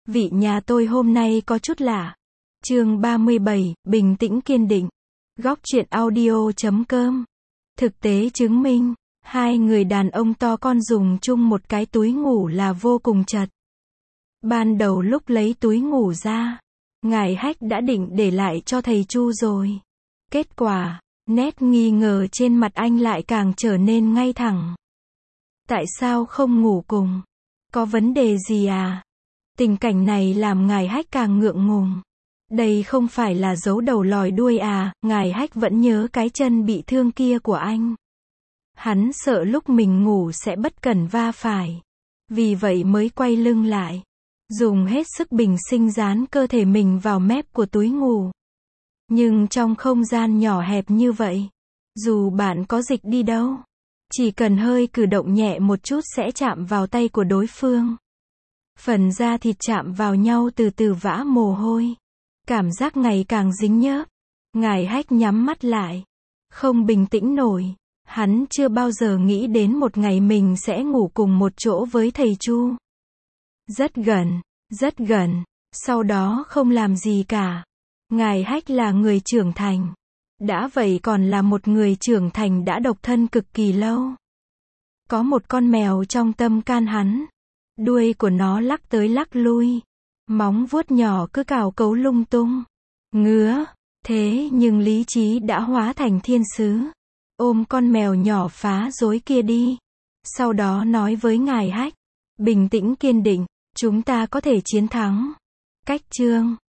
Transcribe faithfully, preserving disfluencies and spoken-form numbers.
Vị nhà tôi hôm nay có chút lạ. Chương ba mươi bảy, bình tĩnh kiên định. Góc truyện audio chấm com. Thực tế chứng minh, hai người đàn ông to con dùng chung một cái túi ngủ là vô cùng chật. Ban đầu lúc lấy túi ngủ ra, ngài Hách đã định để lại cho thầy Chu rồi. Kết quả, nét nghi ngờ trên mặt anh lại càng trở nên ngay thẳng. Tại sao không ngủ cùng? Có vấn đề gì à? Tình cảnh này làm ngài Hách càng ngượng ngùng. Đây không phải là giấu đầu lòi đuôi à, ngài Hách vẫn nhớ cái chân bị thương kia của anh. Hắn sợ lúc mình ngủ sẽ bất cẩn va phải. Vì vậy mới quay lưng lại. Dùng hết sức bình sinh dán cơ thể mình vào mép của túi ngủ. Nhưng trong không gian nhỏ hẹp như vậy, dù bạn có dịch đi đâu, chỉ cần hơi cử động nhẹ một chút sẽ chạm vào tay của đối phương. Phần da thịt chạm vào nhau từ từ vã mồ hôi. Cảm giác ngày càng dính nhớp. Ngài Hách nhắm mắt lại. Không bình tĩnh nổi. Hắn chưa bao giờ nghĩ đến một ngày mình sẽ ngủ cùng một chỗ với thầy Chu. Rất gần, rất gần. Sau đó không làm gì cả. Ngài Hách là người trưởng thành. Đã vậy còn là một người trưởng thành đã độc thân cực kỳ lâu. Có một con mèo trong tâm can hắn. Đuôi của nó lắc tới lắc lui. Móng vuốt nhỏ cứ cào cấu lung tung. Ngứa. Thế nhưng lý trí đã hóa thành thiên sứ. Ôm con mèo nhỏ phá rối kia đi. Sau đó nói với ngài Hách. Bình tĩnh kiên định. Chúng ta có thể chiến thắng. Cách chương.